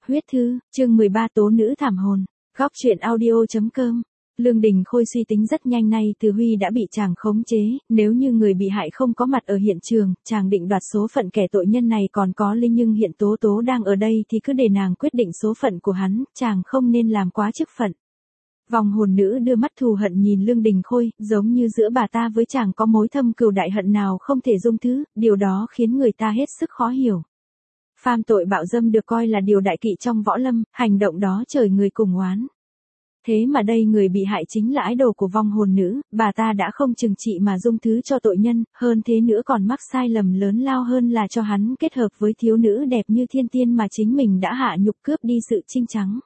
Huyết thư, chương 13 tố nữ thảm hồn. Góc truyện audio.com. Lương Đình Khôi suy tính rất nhanh nay Từ Huy đã bị chàng khống chế, nếu như người bị hại không có mặt ở hiện trường, chàng định đoạt số phận kẻ tội nhân này còn có Linh, nhưng hiện Tố Tố đang ở đây thì cứ để nàng quyết định số phận của hắn, chàng không nên làm quá chức phận. Vong hồn nữ đưa mắt thù hận nhìn Lương Đình Khôi, giống như giữa bà ta với chàng có mối thâm cừu đại hận nào không thể dung thứ, điều đó khiến người ta hết sức khó hiểu. Phạm tội bạo dâm được coi là điều đại kỵ trong võ lâm, hành động đó trời người cùng oán. Thế mà đây người bị hại chính là ái đồ của vong hồn nữ, bà ta đã không trừng trị mà dung thứ cho tội nhân, hơn thế nữa còn mắc sai lầm lớn lao hơn là cho hắn kết hợp với thiếu nữ đẹp như thiên tiên mà chính mình đã hạ nhục cướp đi sự trinh trắng.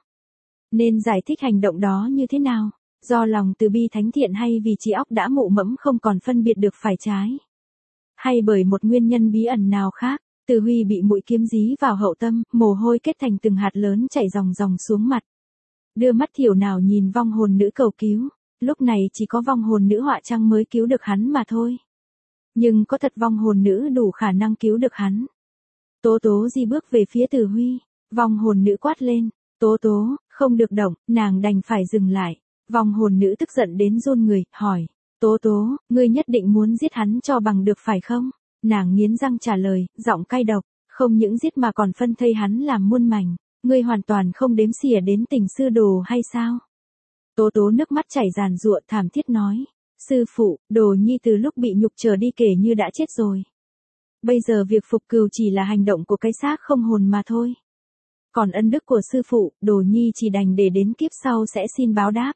Nên giải thích hành động đó như thế nào? Do lòng từ bi thánh thiện hay vì trí óc đã mụ mẫm không còn phân biệt được phải trái? Hay bởi một nguyên nhân bí ẩn nào khác? Từ Huy bị mũi kiếm dí vào hậu tâm, mồ hôi kết thành từng hạt lớn chảy ròng ròng xuống mặt. Đưa mắt thiểu nào nhìn vong hồn nữ cầu cứu, lúc này chỉ có vong hồn nữ họa trăng mới cứu được hắn mà thôi. Nhưng có thật vong hồn nữ đủ khả năng cứu được hắn? Tố Tố di bước về phía Từ Huy, vong hồn nữ quát lên, Tố Tố, không được động, nàng đành phải dừng lại. Vong hồn nữ tức giận đến run người, hỏi, Tố Tố, ngươi nhất định muốn giết hắn cho bằng được phải không? Nàng nghiến răng trả lời, giọng cay độc, không những giết mà còn phân thây hắn làm muôn mảnh, ngươi hoàn toàn không đếm xỉa đến tình sư đồ hay sao? Tố Tố nước mắt chảy ràn rụa thảm thiết nói, sư phụ, Đồ Nhi từ lúc bị nhục trở đi kể như đã chết rồi. Bây giờ việc phục cừu chỉ là hành động của cái xác không hồn mà thôi. Còn ân đức của sư phụ, Đồ Nhi chỉ đành để đến kiếp sau sẽ xin báo đáp.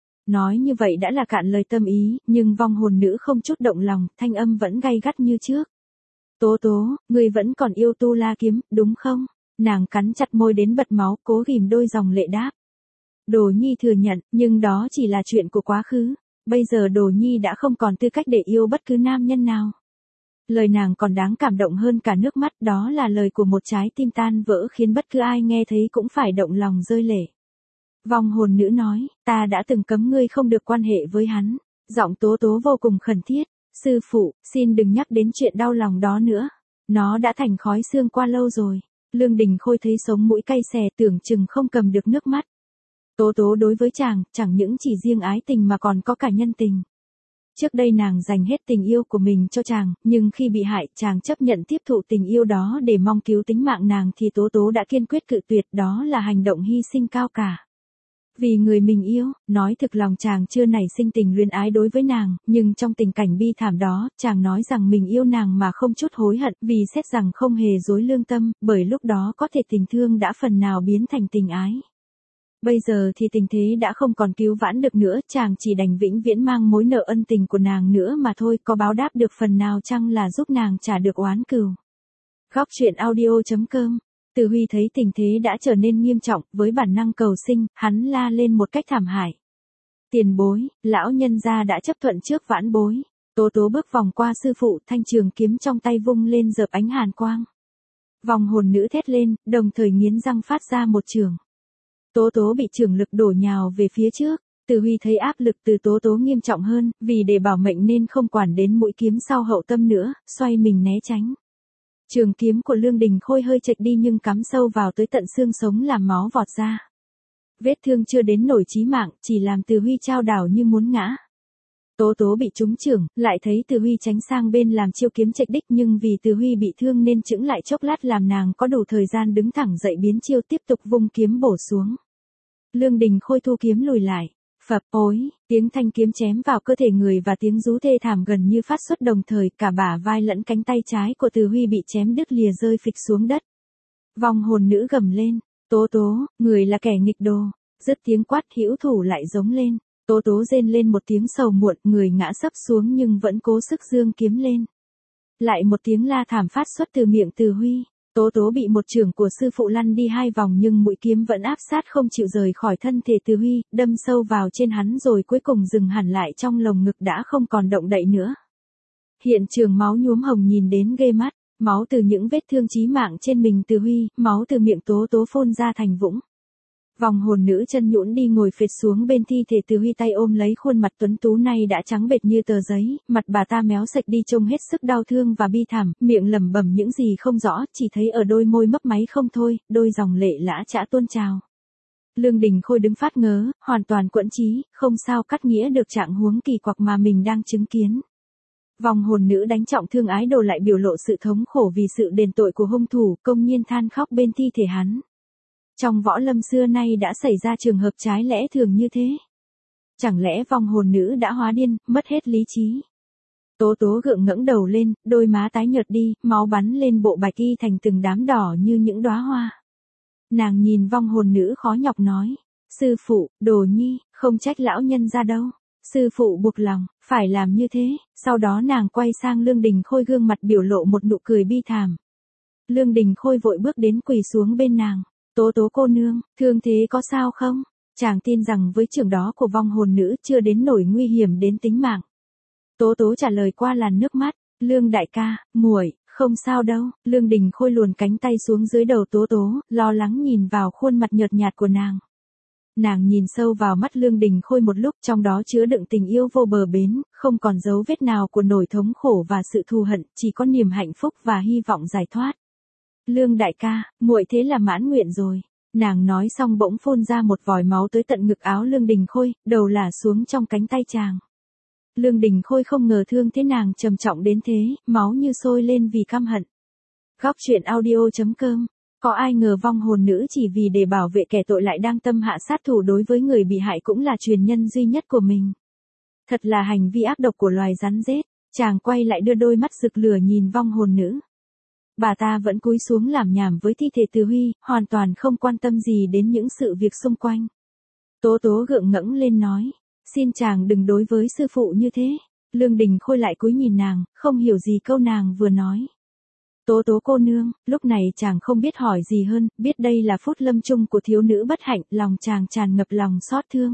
Nói như vậy đã là cạn lời tâm ý, nhưng vong hồn nữ không chút động lòng, thanh âm vẫn gay gắt như trước. Tố Tố, ngươi vẫn còn yêu Tu La kiếm, đúng không? Nàng cắn chặt môi đến bật máu, cố ghim đôi dòng lệ đáp. Đồ Nhi thừa nhận, nhưng đó chỉ là chuyện của quá khứ. Bây giờ Đồ Nhi đã không còn tư cách để yêu bất cứ nam nhân nào. Lời nàng còn đáng cảm động hơn cả nước mắt, đó là lời của một trái tim tan vỡ khiến bất cứ ai nghe thấy cũng phải động lòng rơi lệ. Vong hồn nữ nói, ta đã từng cấm ngươi không được quan hệ với hắn. Giọng Tố Tố vô cùng khẩn thiết, sư phụ, xin đừng nhắc đến chuyện đau lòng đó nữa. Nó đã thành khói xương qua lâu rồi. Lương Đình Khôi thấy sống mũi cay xè tưởng chừng không cầm được nước mắt. Tố Tố đối với chàng, chẳng những chỉ riêng ái tình mà còn có cả nhân tình. Trước đây nàng dành hết tình yêu của mình cho chàng, nhưng khi bị hại, chàng chấp nhận tiếp thụ tình yêu đó để mong cứu tính mạng nàng thì Tố Tố đã kiên quyết cự tuyệt, đó là hành động hy sinh cao cả. Vì người mình yêu, nói thực lòng chàng chưa nảy sinh tình luyến ái đối với nàng, nhưng trong tình cảnh bi thảm đó, chàng nói rằng mình yêu nàng mà không chút hối hận, vì xét rằng không hề dối lương tâm, bởi lúc đó có thể tình thương đã phần nào biến thành tình ái. Bây giờ thì tình thế đã không còn cứu vãn được nữa, chàng chỉ đành vĩnh viễn mang mối nợ ân tình của nàng nữa mà thôi, có báo đáp được phần nào chăng là giúp nàng trả được oán cừu. Góc truyện audio.com. Từ Huy thấy tình thế đã trở nên nghiêm trọng, với bản năng cầu sinh, hắn la lên một cách thảm hại. Tiền bối, lão nhân gia đã chấp thuận trước vãn bối. Tố Tố bước vòng qua sư phụ, thanh trường kiếm trong tay vung lên dợp ánh hàn quang. Vong hồn nữ thét lên, đồng thời nghiến răng phát ra một chưởng. Tố Tố bị chưởng lực đổ nhào về phía trước. Từ Huy thấy áp lực từ Tố Tố nghiêm trọng hơn, vì để bảo mệnh nên không quản đến mũi kiếm sau hậu tâm nữa, xoay mình né tránh. Trường kiếm của Lương Đình Khôi hơi chệch đi nhưng cắm sâu vào tới tận xương sống làm máu vọt ra. Vết thương chưa đến nổi chí mạng, chỉ làm Từ Huy chao đảo như muốn ngã. Tố Tố bị trúng chưởng, lại thấy Từ Huy tránh sang bên làm chiêu kiếm chệch đích, nhưng vì Từ Huy bị thương nên chững lại chốc lát làm nàng có đủ thời gian đứng thẳng dậy biến chiêu tiếp tục vung kiếm bổ xuống. Lương Đình Khôi thu kiếm lùi lại. Phập, ối, tiếng thanh kiếm chém vào cơ thể người và tiếng rú thê thảm gần như phát xuất đồng thời, cả bả vai lẫn cánh tay trái của Từ Huy bị chém đứt lìa rơi phịch xuống đất. Vong hồn nữ gầm lên, Tố Tố, người là kẻ nghịch đồ. Dứt tiếng quát, hữu thủ lại giống lên. Tố Tố rên lên một tiếng sầu muộn, người ngã sấp xuống nhưng vẫn cố sức giương kiếm lên. Lại một tiếng la thảm phát xuất từ miệng Từ Huy. Tố Tố bị một chưởng của sư phụ lăn đi 2 vòng nhưng mũi kiếm vẫn áp sát không chịu rời khỏi thân thể Từ Huy, đâm sâu vào trên hắn rồi cuối cùng dừng hẳn lại trong lồng ngực đã không còn động đậy nữa. Hiện trường máu nhuốm hồng nhìn đến ghê mắt, máu từ những vết thương chí mạng trên mình Từ Huy, máu từ miệng Tố Tố phun ra thành vũng. Vong hồn nữ chân nhũn đi ngồi phịch xuống bên thi thể Từ Huy, tay ôm lấy khuôn mặt tuấn tú này đã trắng bệch như tờ giấy, mặt bà ta méo sạch đi trông hết sức đau thương và bi thảm, miệng lẩm bẩm những gì không rõ, chỉ thấy ở đôi môi mấp máy không thôi, đôi dòng lệ lã chã tuôn trào. Lương Đình Khôi đứng phát ngớ, hoàn toàn quẫn trí, không sao cắt nghĩa được trạng huống kỳ quặc mà mình đang chứng kiến. Vong hồn nữ đánh trọng thương ái đồ lại biểu lộ sự thống khổ vì sự đền tội của hung thủ, công nhiên than khóc bên thi thể hắn. Trong võ lâm xưa nay đã xảy ra trường hợp trái lẽ thường như thế. Chẳng lẽ vong hồn nữ đã hóa điên, mất hết lý trí? Tố Tố gượng ngẩng đầu lên, đôi má tái nhợt đi, máu bắn lên bộ bạch y thành từng đám đỏ như những đóa hoa. Nàng nhìn vong hồn nữ khó nhọc nói, sư phụ, Đồ Nhi, không trách lão nhân ra đâu. Sư phụ buộc lòng, phải làm như thế. Sau đó nàng quay sang Lương Đình Khôi, gương mặt biểu lộ một nụ cười bi thảm. Lương Đình Khôi vội bước đến quỳ xuống bên nàng. Tố Tố cô nương, thương thế có sao không? Chàng tin rằng với trường đó của vong hồn nữ chưa đến nỗi nguy hiểm đến tính mạng. Tố Tố trả lời qua làn nước mắt, Lương đại ca, muội, không sao đâu. Lương Đình Khôi luồn cánh tay xuống dưới đầu Tố Tố, lo lắng nhìn vào khuôn mặt nhợt nhạt của nàng. Nàng nhìn sâu vào mắt Lương Đình Khôi một lúc, trong đó chứa đựng tình yêu vô bờ bến, không còn dấu vết nào của nỗi thống khổ và sự thù hận, chỉ có niềm hạnh phúc và hy vọng giải thoát. Lương đại ca, muội thế là mãn nguyện rồi. Nàng nói xong bỗng phun ra một vòi máu tới tận ngực áo Lương Đình Khôi, đầu lả xuống trong cánh tay chàng. Lương Đình Khôi không ngờ thương thế nàng trầm trọng đến thế, máu như sôi lên vì căm hận. Góc truyện audio.com. Có ai ngờ vong hồn nữ chỉ vì để bảo vệ kẻ tội lại đang tâm hạ sát thủ đối với người bị hại cũng là truyền nhân duy nhất của mình. Thật là hành vi ác độc của loài rắn rết. Chàng quay lại đưa đôi mắt rực lửa nhìn vong hồn nữ. Bà ta vẫn cúi xuống làm nhảm với thi thể Từ Huy, hoàn toàn không quan tâm gì đến những sự việc xung quanh. Tố Tố gượng ngẩng lên nói, xin chàng đừng đối với sư phụ như thế. Lương Đình Khôi lại cúi nhìn nàng, không hiểu gì câu nàng vừa nói. Tố Tố cô nương, lúc này chàng không biết hỏi gì hơn, biết đây là phút lâm chung của thiếu nữ bất hạnh, lòng chàng tràn ngập lòng xót thương.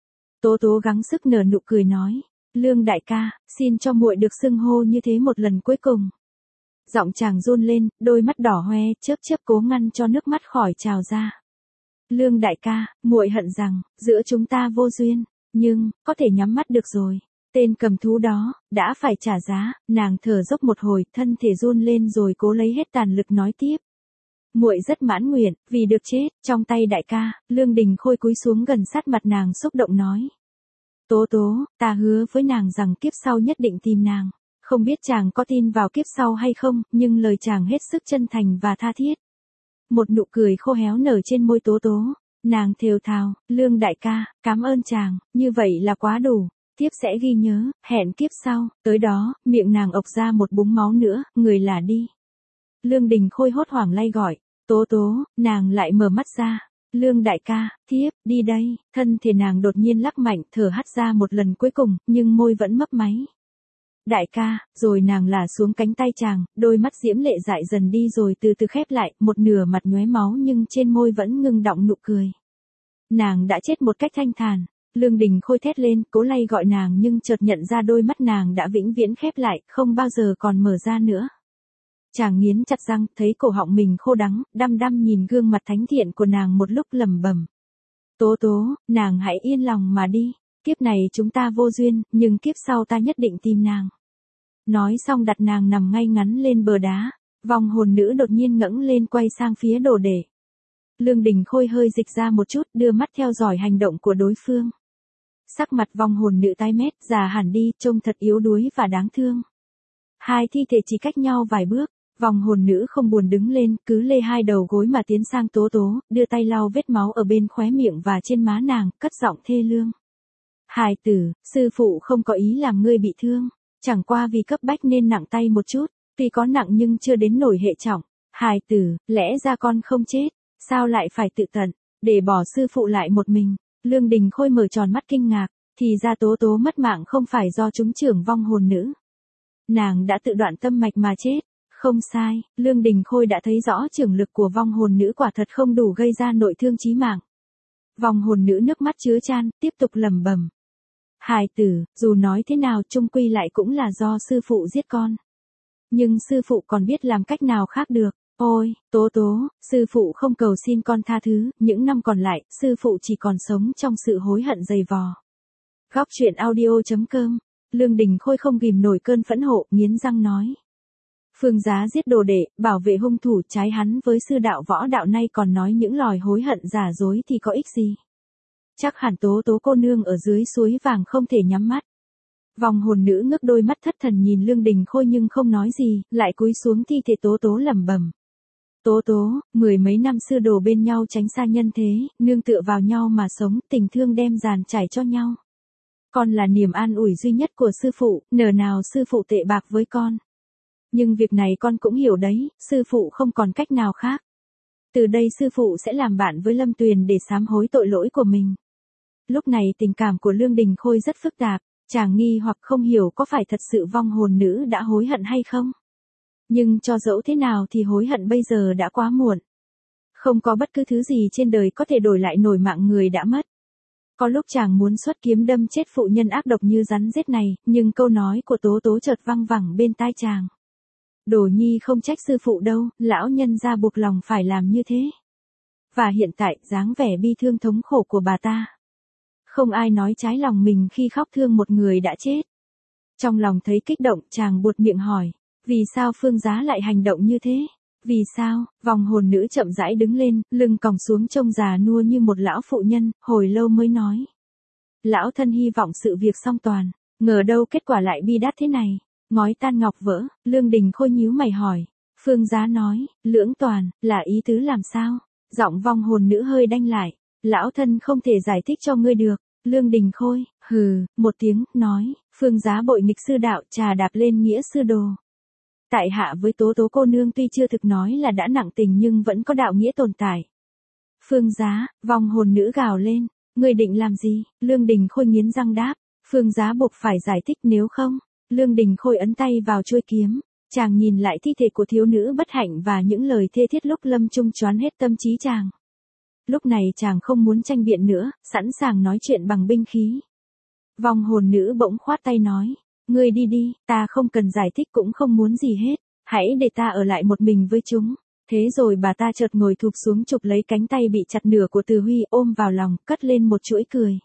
Tố Tố gắng sức nở nụ cười nói, Lương đại ca, xin cho muội được xưng hô như thế một lần cuối cùng. Giọng chàng run lên, đôi mắt đỏ hoe, chớp chớp cố ngăn cho nước mắt khỏi trào ra. Lương đại ca, muội hận rằng giữa chúng ta vô duyên, nhưng có thể nhắm mắt được rồi. Tên cầm thú đó đã phải trả giá. Nàng thở dốc một hồi, thân thể run lên rồi cố lấy hết tàn lực nói tiếp. Muội rất mãn nguyện vì được chết trong tay đại ca. Lương Đình Khôi cúi xuống gần sát mặt nàng xúc động nói. Tố Tố, ta hứa với nàng rằng kiếp sau nhất định tìm nàng. Không biết chàng có tin vào kiếp sau hay không, nhưng lời chàng hết sức chân thành và tha thiết. Một nụ cười khô héo nở trên môi Tố Tố. Nàng thều thào, Lương đại ca, cảm ơn chàng, như vậy là quá đủ. Tiếp sẽ ghi nhớ, hẹn kiếp sau. Tới đó, miệng nàng ộc ra một búng máu nữa, người là đi. Lương Đình Khôi hốt hoảng lay gọi, Tố Tố, nàng lại mở mắt ra. Lương đại ca, thiếp, đi đây. Thân thể nàng đột nhiên lắc mạnh, thở hắt ra một lần cuối cùng, nhưng môi vẫn mấp máy. Đại ca, rồi nàng lả xuống cánh tay chàng, đôi mắt diễm lệ dại dần đi rồi từ từ khép lại, một nửa mặt nhoé máu nhưng trên môi vẫn ngưng đọng nụ cười. Nàng đã chết một cách thanh thản. Lương Đình Khôi thét lên, cố lay gọi nàng nhưng chợt nhận ra đôi mắt nàng đã vĩnh viễn khép lại, không bao giờ còn mở ra nữa. Chàng nghiến chặt răng, thấy cổ họng mình khô đắng, đăm đăm nhìn gương mặt thánh thiện của nàng một lúc lẩm bẩm. Tố Tố, nàng hãy yên lòng mà đi. Kiếp này chúng ta vô duyên, nhưng kiếp sau ta nhất định tìm nàng. Nói xong đặt nàng nằm ngay ngắn lên bờ đá. Vong hồn nữ đột nhiên ngẩng lên quay sang phía đồ đệ. Lương Đình Khôi hơi dịch ra một chút, đưa mắt theo dõi hành động của đối phương. Sắc mặt vong hồn nữ tái mét, già hẳn đi, trông thật yếu đuối và đáng thương. Hai thi thể chỉ cách nhau vài bước, vong hồn nữ không buồn đứng lên, cứ lê hai đầu gối mà tiến sang Tố Tố, đưa tay lau vết máu ở bên khóe miệng và trên má nàng, cất giọng thê lương. Hài tử, sư phụ không có ý làm ngươi bị thương, chẳng qua vì cấp bách nên nặng tay một chút, tuy có nặng nhưng chưa đến nổi hệ trọng. Hài tử, lẽ ra con không chết, sao lại phải tự tận, để bỏ sư phụ lại một mình. Lương Đình Khôi mở tròn mắt kinh ngạc, thì ra Tố Tố mất mạng không phải do trúng chưởng vong hồn nữ. Nàng đã tự đoạn tâm mạch mà chết. Không sai, Lương Đình Khôi đã thấy rõ chưởng lực của vong hồn nữ quả thật không đủ gây ra nội thương chí mạng. Vong hồn nữ nước mắt chứa chan, tiếp tục lẩm bẩm. Hài tử, dù nói thế nào chung quy lại cũng là do sư phụ giết con. Nhưng sư phụ còn biết làm cách nào khác được. Ôi, Tố Tố, sư phụ không cầu xin con tha thứ, những năm còn lại, sư phụ chỉ còn sống trong sự hối hận dày vò. Góc truyện audio.com, Lương Đình Khôi không ghìm nổi cơn phẫn nộ, nghiến răng nói. Phương Giá giết đồ đệ, bảo vệ hung thủ, trái hắn với sư đạo võ đạo, nay còn nói những lời hối hận giả dối thì có ích gì. Chắc hẳn Tố Tố cô nương ở dưới suối vàng không thể nhắm mắt. Vòng hồn nữ ngước đôi mắt thất thần nhìn Lương Đình Khôi nhưng không nói gì, lại cúi xuống thi thể Tố Tố lẩm bẩm. Tố Tố, mười mấy năm sư đồ bên nhau tránh xa nhân thế, nương tựa vào nhau mà sống, tình thương đem dàn trải cho nhau. Con là niềm an ủi duy nhất của sư phụ, nở nào sư phụ tệ bạc với con. Nhưng việc này con cũng hiểu đấy, sư phụ không còn cách nào khác. Từ đây sư phụ sẽ làm bạn với Lâm Tuyền để sám hối tội lỗi của mình. Lúc này tình cảm của Lương Đình Khôi rất phức tạp, chàng nghi hoặc không hiểu có phải thật sự vong hồn nữ đã hối hận hay không. Nhưng cho dẫu thế nào thì hối hận bây giờ đã quá muộn. Không có bất cứ thứ gì trên đời có thể đổi lại nổi mạng người đã mất. Có lúc chàng muốn xuất kiếm đâm chết phụ nhân ác độc như rắn rết này, nhưng câu nói của Tố Tố chợt văng vẳng bên tai chàng. Đồ nhi không trách sư phụ đâu, lão nhân gia buộc lòng phải làm như thế. Và hiện tại, dáng vẻ bi thương thống khổ của bà ta. Không ai nói trái lòng mình khi khóc thương một người đã chết. Trong lòng thấy kích động, chàng buột miệng hỏi. Vì sao Phương Giá lại hành động như thế? Vì sao? Vòng hồn nữ chậm rãi đứng lên, lưng còng xuống trông già nua như một lão phụ nhân, hồi lâu mới nói. Lão thân hy vọng sự việc song toàn, ngờ đâu kết quả lại bi đát thế này. Ngói tan ngọc vỡ, Lương Đình Khôi nhíu mày hỏi. Phương Giá nói, lưỡng toàn, là ý tứ làm sao? Giọng vong hồn nữ hơi đanh lại. Lão thân không thể giải thích cho ngươi được. Lương Đình Khôi, hừ, một tiếng, nói. Phương Giá bội nghịch sư đạo, trà đạp lên nghĩa sư đồ. Tại hạ với Tố Tố cô nương tuy chưa thực nói là đã nặng tình nhưng vẫn có đạo nghĩa tồn tại. Phương Giá, vong hồn nữ gào lên. Ngươi định làm gì? Lương Đình Khôi nghiến răng đáp. Phương Giá buộc phải giải thích nếu không. Lương Đình Khôi ấn tay vào chuôi kiếm. Chàng nhìn lại thi thể của thiếu nữ bất hạnh và những lời thê thiết lúc lâm chung choán hết tâm trí chàng. Lúc này chàng không muốn tranh biện nữa, sẵn sàng nói chuyện bằng binh khí. Vong hồn nữ bỗng khoát tay nói. Ngươi đi đi, ta không cần giải thích cũng không muốn gì hết. Hãy để ta ở lại một mình với chúng. Thế rồi bà ta chợt ngồi thụp xuống chụp lấy cánh tay bị chặt nửa của Từ Huy ôm vào lòng, cất lên một chuỗi cười.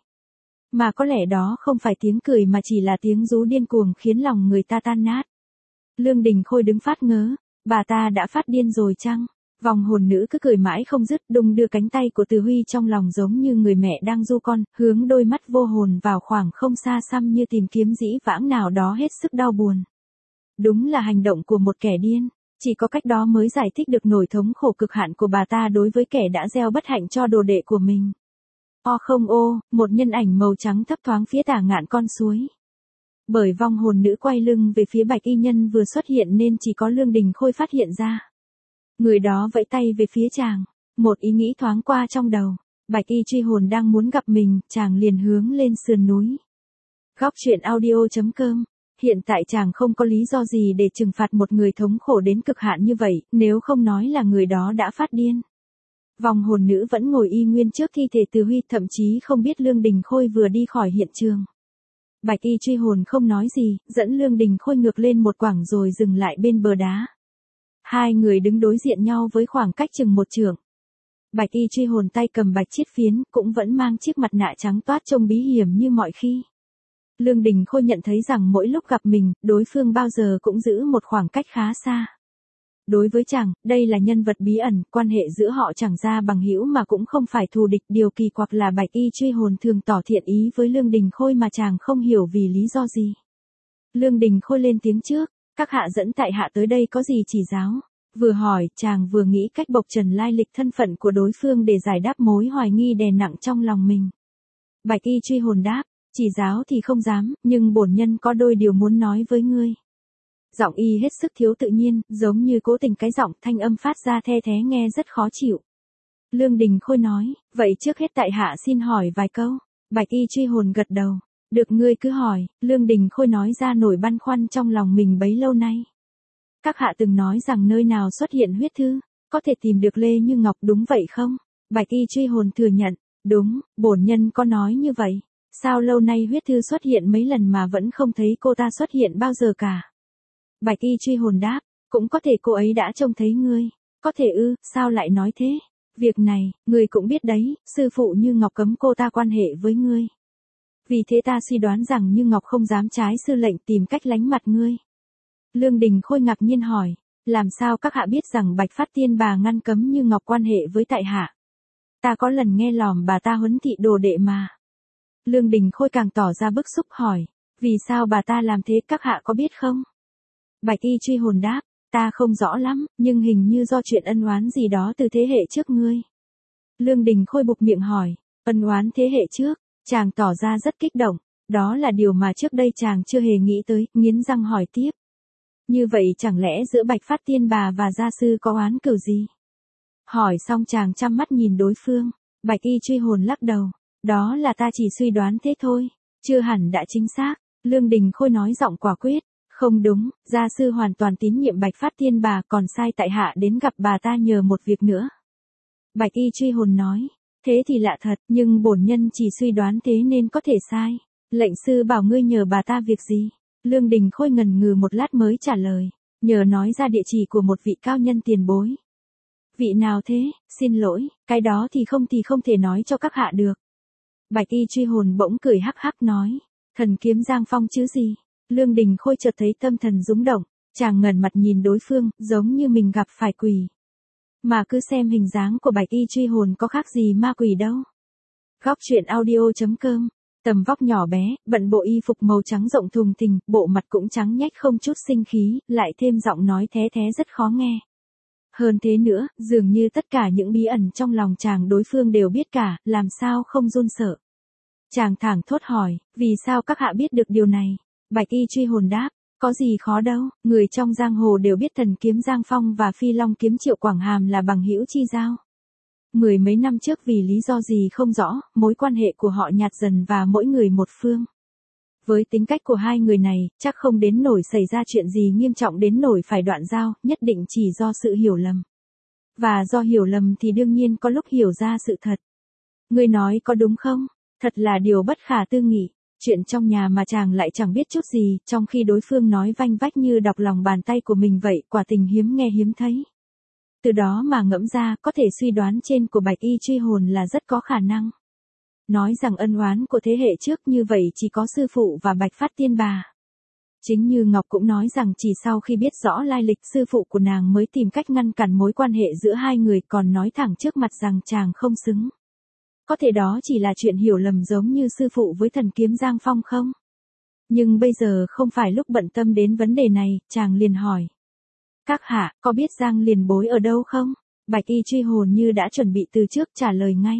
Mà có lẽ đó không phải tiếng cười mà chỉ là tiếng rú điên cuồng khiến lòng người ta tan nát. Lương Đình Khôi đứng phát ngớ. Bà ta đã phát điên rồi chăng? Vòng hồn nữ cứ cười mãi không dứt, đung đưa cánh tay của Từ Huy trong lòng giống như người mẹ đang ru con, hướng đôi mắt vô hồn vào khoảng không xa xăm như tìm kiếm dĩ vãng nào đó hết sức đau buồn. Đúng là hành động của một kẻ điên, chỉ có cách đó mới giải thích được nỗi thống khổ cực hạn của bà ta đối với kẻ đã gieo bất hạnh cho đồ đệ của mình. O không ô, một nhân ảnh màu trắng thấp thoáng phía tả ngạn con suối. Bởi vong hồn nữ quay lưng về phía Bạch Y Nhân vừa xuất hiện nên chỉ có Lương Đình Khôi phát hiện ra. Người đó vẫy tay về phía chàng, một ý nghĩ thoáng qua trong đầu. Bạch Y truy hồn đang muốn gặp mình, chàng liền hướng lên sườn núi. Góc truyện audio.com. Hiện tại chàng không có lý do gì để trừng phạt một người thống khổ đến cực hạn như vậy, nếu không nói là người đó đã phát điên. Vòng hồn nữ vẫn ngồi y nguyên trước thi thể Từ Huy, thậm chí không biết Lương Đình Khôi vừa đi khỏi hiện trường. Bạch Y truy hồn không nói gì, dẫn Lương Đình Khôi ngược lên một quãng rồi dừng lại bên bờ đá. Hai người đứng đối diện nhau với khoảng cách chừng một trượng. Bạch Y truy hồn tay cầm bạch chiết phiến, cũng vẫn mang chiếc mặt nạ trắng toát trông bí hiểm như mọi khi. Lương Đình Khôi nhận thấy rằng mỗi lúc gặp mình, đối phương bao giờ cũng giữ một khoảng cách khá xa. Đối với chàng, đây là nhân vật bí ẩn, quan hệ giữa họ chẳng ra bằng hữu mà cũng không phải thù địch. Điều kỳ quặc là Bạch Y truy hồn thường tỏ thiện ý với Lương Đình Khôi mà chàng không hiểu vì lý do gì. Lương Đình Khôi lên tiếng trước. Các hạ dẫn tại hạ tới đây có gì chỉ giáo? Vừa hỏi, chàng vừa nghĩ cách bộc trần lai lịch thân phận của đối phương để giải đáp mối hoài nghi đè nặng trong lòng mình. Bạch Y truy hồn đáp, chỉ giáo thì không dám, nhưng bổn nhân có đôi điều muốn nói với ngươi. Giọng y hết sức thiếu tự nhiên, giống như cố tình cái giọng, thanh âm phát ra the thé nghe rất khó chịu. Lương Đình Khôi nói, vậy trước hết tại hạ xin hỏi vài câu. Bạch Y truy hồn gật đầu. Được, ngươi cứ hỏi. Lương Đình Khôi nói ra nỗi băn khoăn trong lòng mình bấy lâu nay. Các hạ từng nói rằng nơi nào xuất hiện huyết thư, có thể tìm được Lê Như Ngọc, đúng vậy không? Bạch Y truy hồn thừa nhận, đúng, bổn nhân có nói như vậy. Sao lâu nay huyết thư xuất hiện mấy lần mà vẫn không thấy cô ta xuất hiện bao giờ cả? Bạch Y truy hồn đáp, cũng có thể cô ấy đã trông thấy ngươi. Có thể ư, sao lại nói thế? Việc này, ngươi cũng biết đấy, sư phụ Như Ngọc cấm cô ta quan hệ với ngươi. Vì thế ta suy đoán rằng Như Ngọc không dám trái sư lệnh tìm cách lánh mặt ngươi. Lương Đình Khôi ngạc nhiên hỏi, làm sao các hạ biết rằng Bạch Phát Tiên bà ngăn cấm Như Ngọc quan hệ với tại hạ? Ta có lần nghe lỏm bà ta huấn thị đồ đệ mà. Lương Đình Khôi càng tỏ ra bức xúc hỏi, vì sao bà ta làm thế các hạ có biết không? Bạch Y Truy Hồn đáp, ta không rõ lắm, nhưng hình như do chuyện ân oán gì đó từ thế hệ trước ngươi. Lương Đình Khôi buộc miệng hỏi, ân oán thế hệ trước, chàng tỏ ra rất kích động, đó là điều mà trước đây chàng chưa hề nghĩ tới, nghiến răng hỏi tiếp. Như vậy chẳng lẽ giữa Bạch Phát Tiên bà và gia sư có oán cừu gì? Hỏi xong chàng chăm mắt nhìn đối phương, Bạch Y Truy Hồn lắc đầu, đó là ta chỉ suy đoán thế thôi, chưa hẳn đã chính xác. Lương Đình Khôi nói giọng quả quyết, không đúng, gia sư hoàn toàn tín nhiệm Bạch Phát Tiên bà, còn sai tại hạ đến gặp bà ta nhờ một việc nữa. Bạch Y Truy Hồn nói, thế thì lạ thật, nhưng bổn nhân chỉ suy đoán thế nên có thể sai. Lệnh sư bảo ngươi nhờ bà ta việc gì? Lương Đình Khôi ngần ngừ một lát mới trả lời, nhờ nói ra địa chỉ của một vị cao nhân tiền bối. Vị nào thế, xin lỗi, cái đó thì không thể nói cho các hạ được. Bạch Y Truy Hồn bỗng cười hắc hắc nói, thần kiếm Giang Phong chứ gì? Lương Đình Khôi chợt thấy tâm thần rúng động, chàng ngẩng mặt nhìn đối phương, giống như mình gặp phải quỷ. Mà cứ xem hình dáng của Bạch Y Truy Hồn có khác gì ma quỷ đâu. Góc truyện audio.com, tầm vóc nhỏ bé, bận bộ y phục màu trắng rộng thùng thình, bộ mặt cũng trắng nhách không chút sinh khí, lại thêm giọng nói thé thé rất khó nghe. Hơn thế nữa, dường như tất cả những bí ẩn trong lòng chàng đối phương đều biết cả, làm sao không run sợ. Chàng thẳng thốt hỏi, vì sao các hạ biết được điều này? Bạch Y Truy Hồn đáp, có gì khó đâu, người trong giang hồ đều biết thần kiếm Giang Phong và phi long kiếm Triệu Quảng Hàm là bằng hữu chi giao. Mười mấy năm trước vì lý do gì không rõ, mối quan hệ của họ nhạt dần và mỗi người một phương. Với tính cách của hai người này, chắc không đến nổi xảy ra chuyện gì nghiêm trọng đến nổi phải đoạn giao, nhất định chỉ do sự hiểu lầm. Và do hiểu lầm thì đương nhiên có lúc hiểu ra sự thật. Ngươi nói có đúng không? Thật là điều bất khả tư nghị. Chuyện trong nhà mà chàng lại chẳng biết chút gì, trong khi đối phương nói vanh vách như đọc lòng bàn tay của mình vậy, quả tình hiếm nghe hiếm thấy. Từ đó mà ngẫm ra, có thể suy đoán trên của Bạch Y Truy Hồn là rất có khả năng. Nói rằng ân oán của thế hệ trước như vậy chỉ có sư phụ và Bạch Phát Tiên bà. Chính Như Ngọc cũng nói rằng chỉ sau khi biết rõ lai lịch sư phụ của nàng mới tìm cách ngăn cản mối quan hệ giữa hai người, còn nói thẳng trước mặt rằng chàng không xứng. Có thể đó chỉ là chuyện hiểu lầm giống như sư phụ với thần kiếm Giang Phong không? Nhưng bây giờ không phải lúc bận tâm đến vấn đề này, chàng liền hỏi. Các hạ, có biết Giang Liền Bối ở đâu không? Bạch Y Truy Hồn như đã chuẩn bị từ trước trả lời ngay.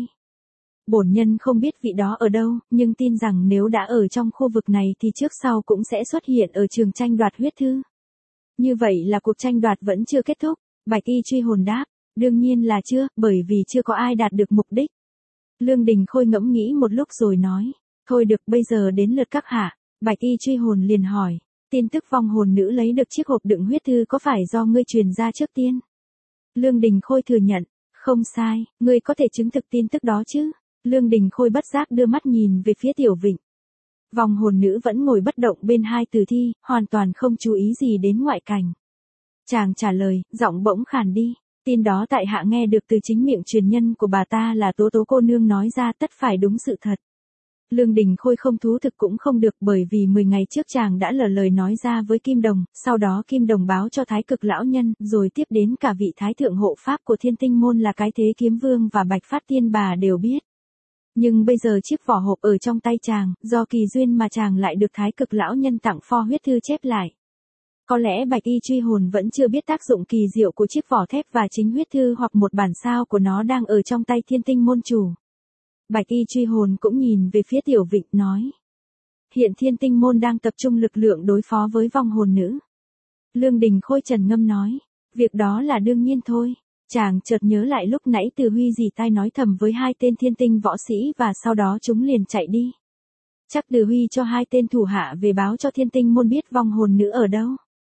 Bổn nhân không biết vị đó ở đâu, nhưng tin rằng nếu đã ở trong khu vực này thì trước sau cũng sẽ xuất hiện ở trường tranh đoạt huyết thư. Như vậy là cuộc tranh đoạt vẫn chưa kết thúc. Bạch Y Truy Hồn đáp, đương nhiên là chưa, bởi vì chưa có ai đạt được mục đích. Lương Đình Khôi ngẫm nghĩ một lúc rồi nói, thôi được, bây giờ đến lượt các hạ. Bạch Y Truy Hồn liền hỏi, tin tức vong hồn nữ lấy được chiếc hộp đựng huyết thư có phải do ngươi truyền ra trước tiên? Lương Đình Khôi thừa nhận, không sai, ngươi có thể chứng thực tin tức đó chứ? Lương Đình Khôi bất giác đưa mắt nhìn về phía Tiểu Vịnh. Vong hồn nữ vẫn ngồi bất động bên hai tử thi, hoàn toàn không chú ý gì đến ngoại cảnh. Chàng trả lời, giọng bỗng khàn đi. Tin đó tại hạ nghe được từ chính miệng truyền nhân của bà ta là Tố Tố cô nương nói ra, tất phải đúng sự thật. Lương Đình Khôi không thú thực cũng không được, bởi vì 10 ngày trước chàng đã lỡ lời nói ra với Kim Đồng, sau đó Kim Đồng báo cho Thái Cực lão nhân, rồi tiếp đến cả vị Thái thượng hộ pháp của Thiên Tinh môn là Cái Thế Kiếm Vương và Bạch Phát Tiên bà đều biết. Nhưng bây giờ chiếc vỏ hộp ở trong tay chàng, do kỳ duyên mà chàng lại được Thái Cực lão nhân tặng pho huyết thư chép lại. Có lẽ Bạch Y Truy Hồn vẫn chưa biết tác dụng kỳ diệu của chiếc vỏ thép và chính huyết thư, hoặc một bản sao của nó đang ở trong tay Thiên Tinh môn chủ. Bạch Y Truy Hồn cũng nhìn về phía Tiểu Vịnh nói. Hiện Thiên Tinh môn đang tập trung lực lượng đối phó với vong hồn nữ. Lương Đình Khôi trầm ngâm nói. Việc đó là đương nhiên thôi. Chàng chợt nhớ lại lúc nãy Từ Huy dì tai nói thầm với hai tên thiên tinh võ sĩ và sau đó chúng liền chạy đi. Chắc Từ Huy cho hai tên thủ hạ về báo cho Thiên Tinh môn biết vong hồn nữ ở đâu.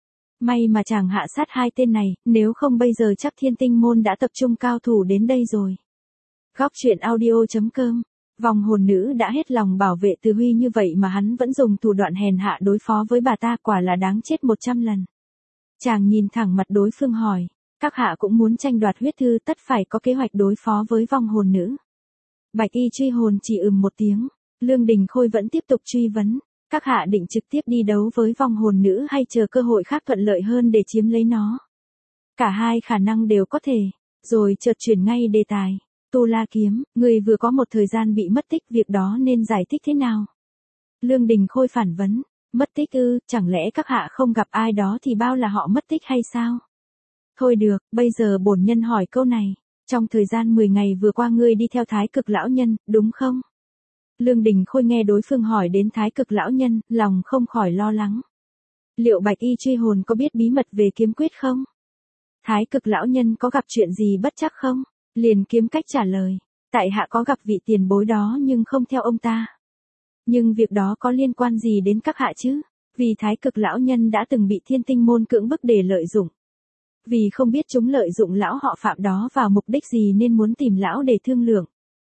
May mà chàng hạ sát hai tên này, nếu không bây giờ chắc Thiên Tinh môn đã tập trung cao thủ đến đây rồi. Góc truyện audio.com, vong hồn nữ đã hết lòng bảo vệ Từ Huy như vậy mà hắn vẫn dùng thủ đoạn hèn hạ đối phó với bà ta, quả là đáng chết 100 lần. Chàng nhìn thẳng mặt đối phương hỏi, Các hạ cũng muốn tranh đoạt huyết thư, tất phải có kế hoạch đối phó với vong hồn nữ. Bạch y truy hồn chỉ một tiếng. Lương Đình Khôi vẫn tiếp tục truy vấn. Các hạ định trực tiếp đi đấu với vong hồn nữ hay chờ cơ hội khác thuận lợi hơn để chiếm lấy nó? Cả hai khả năng đều có thể. Rồi chợt chuyển ngay đề tài. Tu La Kiếm, người vừa có một thời gian bị mất tích, việc đó nên giải thích thế nào? Lương Đình Khôi phản vấn. Mất tích ư, chẳng lẽ các hạ không gặp ai đó thì bao là họ mất tích hay sao? Thôi được, bây giờ bổn nhân hỏi câu này. Trong thời gian 10 ngày vừa qua ngươi đi theo Thái Cực lão nhân, đúng không? Lương Đình Khôi nghe đối phương hỏi đến Thái Cực lão nhân, lòng không khỏi lo lắng. Liệu Bạch y truy hồn có biết bí mật về kiếm quyết không? Thái Cực lão nhân có gặp chuyện gì bất trắc không? Liền kiếm cách trả lời. Tại hạ có gặp vị tiền bối đó nhưng không theo ông ta. Nhưng việc đó có liên quan gì đến các hạ chứ? Vì Thái Cực lão nhân đã từng bị Thiên Tinh môn cưỡng bức để lợi dụng. Vì không biết chúng lợi dụng lão họ Phạm đó vào mục đích gì nên muốn tìm lão để thương lượng.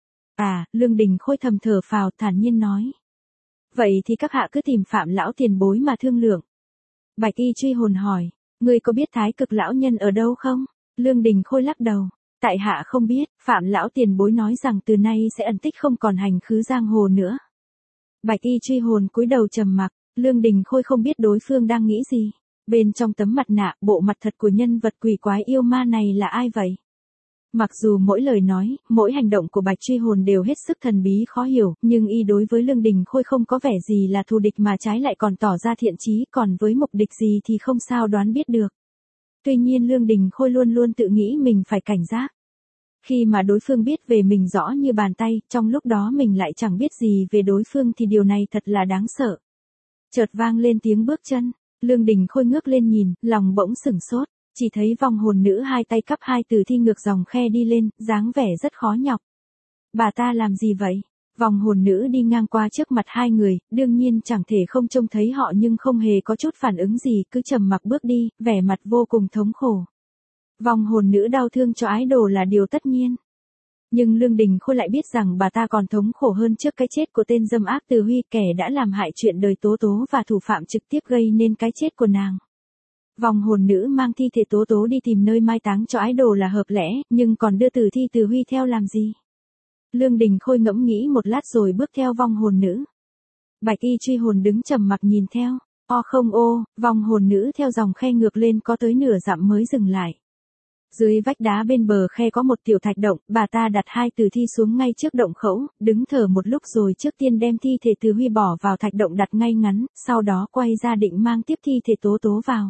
À, Lương Đình Khôi thầm thở phào, thản nhiên nói. Vậy thì các hạ cứ tìm Phạm lão tiền bối mà thương lượng. Bạch y truy hồn hỏi, ngươi có biết Thái Cực lão nhân ở đâu không? Lương Đình Khôi lắc đầu. Tại hạ không biết, Phạm lão tiền bối nói rằng từ nay sẽ ẩn tích không còn hành khứ giang hồ nữa. Bạch y truy hồn cúi đầu trầm mặc. Lương Đình Khôi không biết đối phương đang nghĩ gì. Bên trong tấm mặt nạ, bộ mặt thật của nhân vật quỷ quái yêu ma này là ai vậy? Mặc dù mỗi lời nói, mỗi hành động của Bạch truy hồn đều hết sức thần bí khó hiểu, nhưng y đối với Lương Đình Khôi không có vẻ gì là thù địch mà trái lại còn tỏ ra thiện chí, còn với mục đích gì thì không sao đoán biết được. Tuy nhiên Lương Đình Khôi luôn luôn tự nghĩ mình phải cảnh giác. Khi mà đối phương biết về mình rõ như bàn tay, trong lúc đó mình lại chẳng biết gì về đối phương thì điều này thật là đáng sợ. Chợt vang lên tiếng bước chân. Lương Đình Khôi ngước lên nhìn, lòng bỗng sửng sốt, chỉ thấy vong hồn nữ hai tay cắp hai từ thi ngược dòng khe đi lên, dáng vẻ rất khó nhọc. Bà ta làm gì vậy? Vong hồn nữ đi ngang qua trước mặt hai người, đương nhiên chẳng thể không trông thấy họ nhưng không hề có chút phản ứng gì, cứ trầm mặc bước đi, vẻ mặt vô cùng thống khổ. Vong hồn nữ đau thương cho ái đồ là điều tất nhiên. Nhưng Lương Đình Khôi lại biết rằng bà ta còn thống khổ hơn trước cái chết của tên dâm ác Từ Huy, kẻ đã làm hại chuyện đời Tố Tố và thủ phạm trực tiếp gây nên cái chết của nàng. Vong hồn nữ mang thi thể Tố Tố đi tìm nơi mai táng cho ái đồ là hợp lẽ, nhưng còn đưa tử thi Từ Huy theo làm gì? Lương Đình Khôi ngẫm nghĩ một lát rồi bước theo vong hồn nữ. Bạch y truy hồn đứng trầm mặc nhìn theo. O không ô, vong hồn nữ theo dòng khe ngược lên có tới nửa dặm mới dừng lại. Dưới vách đá bên bờ khe có một tiểu thạch động, bà ta đặt hai tử thi xuống ngay trước động khẩu, đứng thở một lúc rồi trước tiên đem thi thể Từ Huy bỏ vào thạch động đặt ngay ngắn, sau đó quay ra định mang tiếp thi thể Tố Tố vào.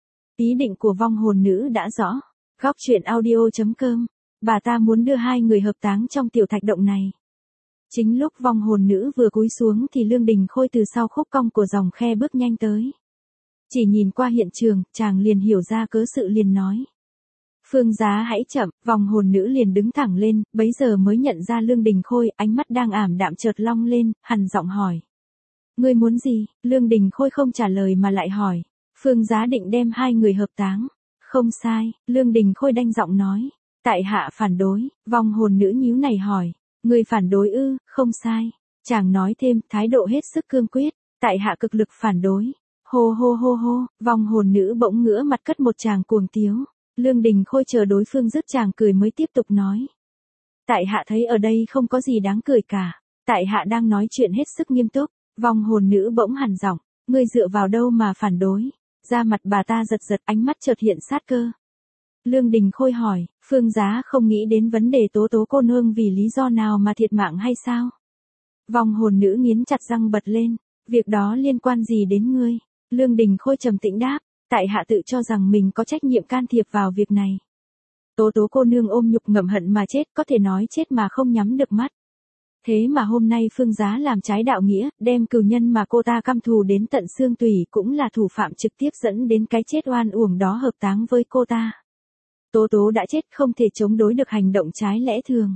Ý định của vong hồn nữ đã rõ. Góc truyện audio.com. Bà ta muốn đưa hai người hợp táng trong tiểu thạch động này. Chính lúc vong hồn nữ vừa cúi xuống thì Lương Đình Khôi từ sau khúc cong của dòng khe bước nhanh tới. Chỉ nhìn qua hiện trường, chàng liền hiểu ra cớ sự liền nói. Phương Giá hãy chậm, vong hồn nữ liền đứng thẳng lên, bấy giờ mới nhận ra Lương Đình Khôi, ánh mắt đang ảm đạm chợt long lên, hằn giọng hỏi. Ngươi muốn gì? Lương Đình Khôi không trả lời mà lại hỏi. Phương Giá định đem hai người hợp táng. Không sai, Lương Đình Khôi đanh giọng nói. Tại hạ phản đối, vong hồn nữ nhíu này hỏi. Ngươi phản đối ư? Không sai. Chàng nói thêm, thái độ hết sức cương quyết. Tại hạ cực lực phản đối. Hô hô hô hô, vong hồn nữ bỗng ngửa mặt cất một tràng cuồng tiếu. Lương Đình Khôi chờ đối phương dứt chàng cười mới tiếp tục nói. Tại hạ thấy ở đây không có gì đáng cười cả. Tại hạ đang nói chuyện hết sức nghiêm túc. Vong hồn nữ bỗng hằn giọng. Ngươi dựa vào đâu mà phản đối? Da mặt bà ta giật giật, ánh mắt chợt hiện sát cơ. Lương Đình Khôi hỏi, Phương Giá không nghĩ đến vấn đề Tố Tố cô nương vì lý do nào mà thiệt mạng hay sao? Vong hồn nữ nghiến chặt răng bật lên. Việc đó liên quan gì đến ngươi? Lương Đình Khôi trầm tĩnh đáp. Tại hạ tự cho rằng mình có trách nhiệm can thiệp vào việc này. Tố Tố cô nương ôm nhục ngậm hận mà chết, có thể nói chết mà không nhắm được mắt. Thế mà hôm nay Phương Giá làm trái đạo nghĩa, đem cừu nhân mà cô ta căm thù đến tận xương tủy cũng là thủ phạm trực tiếp dẫn đến cái chết oan uổng đó hợp táng với cô ta. Tố Tố đã chết không thể chống đối được hành động trái lẽ thường.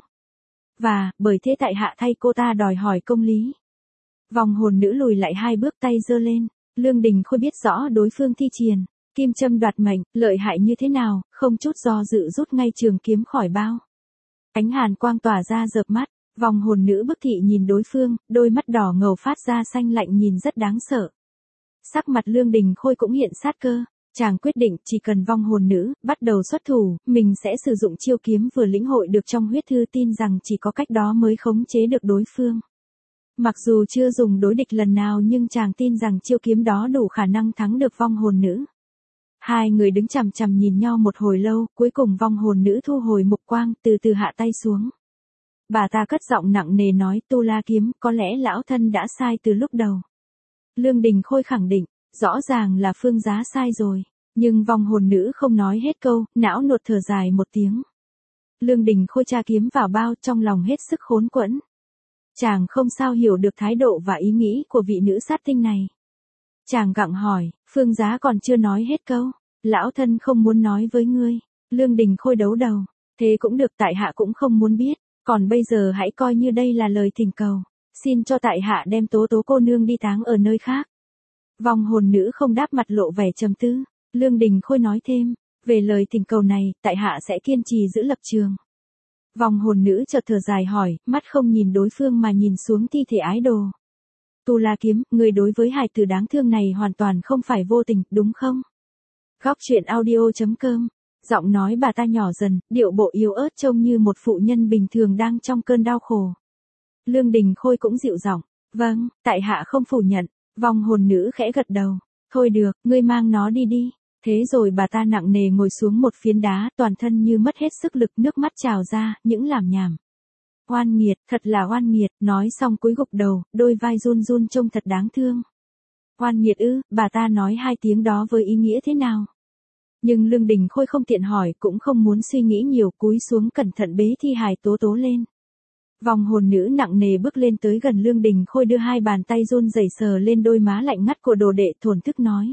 Và, bởi thế tại hạ thay cô ta đòi hỏi công lý. Vong hồn nữ lùi lại hai bước, tay giơ lên. Lương Đình Khôi biết rõ đối phương thi triển, kim châm đoạt mệnh, lợi hại như thế nào, không chút do dự rút ngay trường kiếm khỏi bao. Ánh hàn quang tỏa ra rợp mắt, vong hồn nữ bức thị nhìn đối phương, đôi mắt đỏ ngầu phát ra xanh lạnh nhìn rất đáng sợ. Sắc mặt Lương Đình Khôi cũng hiện sát cơ, Chàng quyết định chỉ cần vong hồn nữ bắt đầu xuất thủ, mình sẽ sử dụng chiêu kiếm vừa lĩnh hội được trong huyết thư, tin rằng chỉ có cách đó mới khống chế được đối phương. Mặc dù chưa dùng đối địch lần nào nhưng chàng tin rằng chiêu kiếm đó đủ khả năng thắng được vong hồn nữ. Hai người đứng chằm chằm nhìn nhau một hồi lâu, cuối cùng vong hồn nữ thu hồi mục quang, từ từ hạ tay xuống. Bà ta cất giọng nặng nề nói, Tu La Kiếm, có lẽ lão thân đã sai từ lúc đầu. Lương Đình Khôi khẳng định, rõ ràng là Phương Giá sai rồi. Nhưng vong hồn nữ không nói hết câu, não nuột thở dài một tiếng. Lương Đình Khôi tra kiếm vào bao, trong lòng hết sức khốn quẫn. Chàng không sao hiểu được thái độ và ý nghĩ của vị nữ sát tinh này. Chàng gặng hỏi, Phương Giá còn chưa nói hết câu. Lão thân không muốn nói với ngươi. Lương Đình Khôi đấu đầu. Thế cũng được, tại hạ cũng không muốn biết. Còn bây giờ hãy coi như đây là lời thỉnh cầu. Xin cho tại hạ đem Tố Tố cô nương đi táng ở nơi khác. Vong hồn nữ không đáp, mặt lộ vẻ trầm tư. Lương Đình Khôi nói thêm, về lời thỉnh cầu này, tại hạ sẽ kiên trì giữ lập trường. Vong hồn nữ chợt thở dài hỏi, mắt không nhìn đối phương mà nhìn xuống thi thể ái đồ. Tu La Kiếm, người đối với hài tử đáng thương này hoàn toàn không phải vô tình, đúng không? Góc truyện audio.com. Giọng nói bà ta nhỏ dần, điệu bộ yếu ớt trông như một phụ nhân bình thường đang trong cơn đau khổ. Lương Đình Khôi cũng dịu giọng, vâng, tại hạ không phủ nhận. Vong hồn nữ khẽ gật đầu, thôi được, ngươi mang nó đi đi. Thế rồi bà ta nặng nề ngồi xuống một phiến đá, toàn thân như mất hết sức lực, nước mắt trào ra, những làm nhảm. Oan nghiệt, thật là oan nghiệt, nói xong cúi gục đầu, đôi vai run run trông thật đáng thương. Oan nghiệt ư, bà ta nói hai tiếng đó với ý nghĩa thế nào? Nhưng Lương Đình Khôi không tiện hỏi, cũng không muốn suy nghĩ nhiều, cúi xuống cẩn thận bế thi hài Tố Tố lên. Vong hồn nữ nặng nề bước lên tới gần Lương Đình Khôi, đưa hai bàn tay run rẩy sờ lên đôi má lạnh ngắt của đồ đệ, thổn thức nói.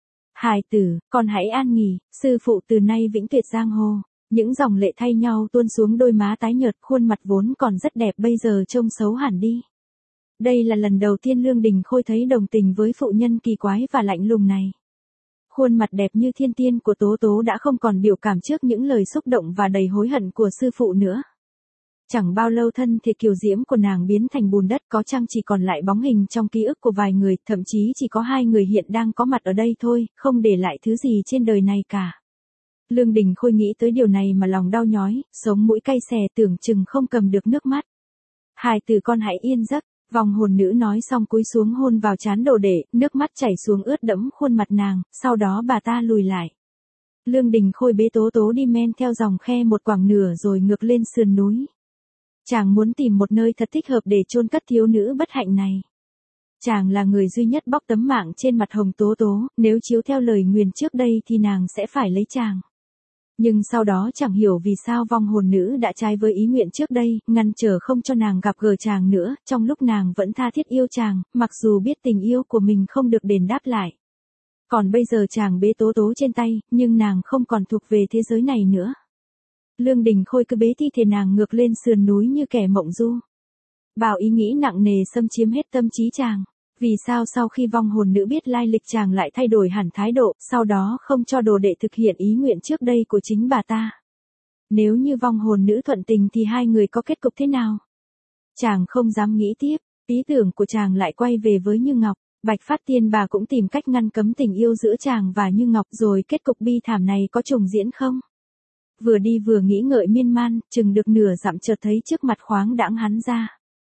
Hài tử, con hãy an nghỉ, sư phụ từ nay vĩnh tuyệt giang hồ. Những dòng lệ thay nhau tuôn xuống đôi má tái nhợt, khuôn mặt vốn còn rất đẹp bây giờ trông xấu hẳn đi. Đây là lần đầu tiên Lương Đình Khôi thấy đồng tình với phụ nhân kỳ quái và lạnh lùng này. Khuôn mặt đẹp như thiên tiên của Tố Tố đã không còn biểu cảm trước những lời xúc động và đầy hối hận của sư phụ nữa. Chẳng bao lâu thân thể kiều diễm của nàng biến thành bùn đất, có chăng chỉ còn lại bóng hình trong ký ức của vài người, thậm chí chỉ có hai người hiện đang có mặt ở đây thôi, không để lại thứ gì trên đời này cả. Lương Đình Khôi nghĩ tới điều này mà lòng đau nhói, sống mũi cay xè, tưởng chừng không cầm được nước mắt. Hài tử, con hãy yên giấc. Vong hồn nữ nói xong cúi xuống hôn vào trán đồ đệ, nước mắt chảy xuống ướt đẫm khuôn mặt nàng, sau đó bà ta lùi lại. Lương Đình Khôi bế Tố Tố đi men theo dòng khe một quãng nửa rồi ngược lên sườn núi. Chàng muốn tìm một nơi thật thích hợp để chôn cất thiếu nữ bất hạnh này. Chàng là người duy nhất bóc tấm mạng trên mặt hồng Tố Tố, nếu chiếu theo lời nguyền trước đây thì nàng sẽ phải lấy chàng. Nhưng sau đó chẳng hiểu vì sao vong hồn nữ đã trái với ý nguyện trước đây, ngăn trở không cho nàng gặp gỡ chàng nữa, trong lúc nàng vẫn tha thiết yêu chàng, mặc dù biết tình yêu của mình không được đền đáp lại. Còn bây giờ chàng bế Tố Tố trên tay, nhưng nàng không còn thuộc về thế giới này nữa. Lương Đình Khôi cứ bế thi thể nàng ngược lên sườn núi như kẻ mộng du. Bao ý nghĩ nặng nề xâm chiếm hết tâm trí chàng. Vì sao sau khi vong hồn nữ biết lai lịch chàng lại thay đổi hẳn thái độ, sau đó không cho đồ đệ thực hiện ý nguyện trước đây của chính bà ta? Nếu như vong hồn nữ thuận tình thì hai người có kết cục thế nào? Chàng không dám nghĩ tiếp, ý tưởng của chàng lại quay về với Như Ngọc. Bạch Phát Tiên bà cũng tìm cách ngăn cấm tình yêu giữa chàng và Như Ngọc, rồi kết cục bi thảm này có trùng diễn không? Vừa đi vừa nghĩ ngợi miên man, chừng được nửa dặm chợt thấy trước mặt khoáng đãng hắn ra.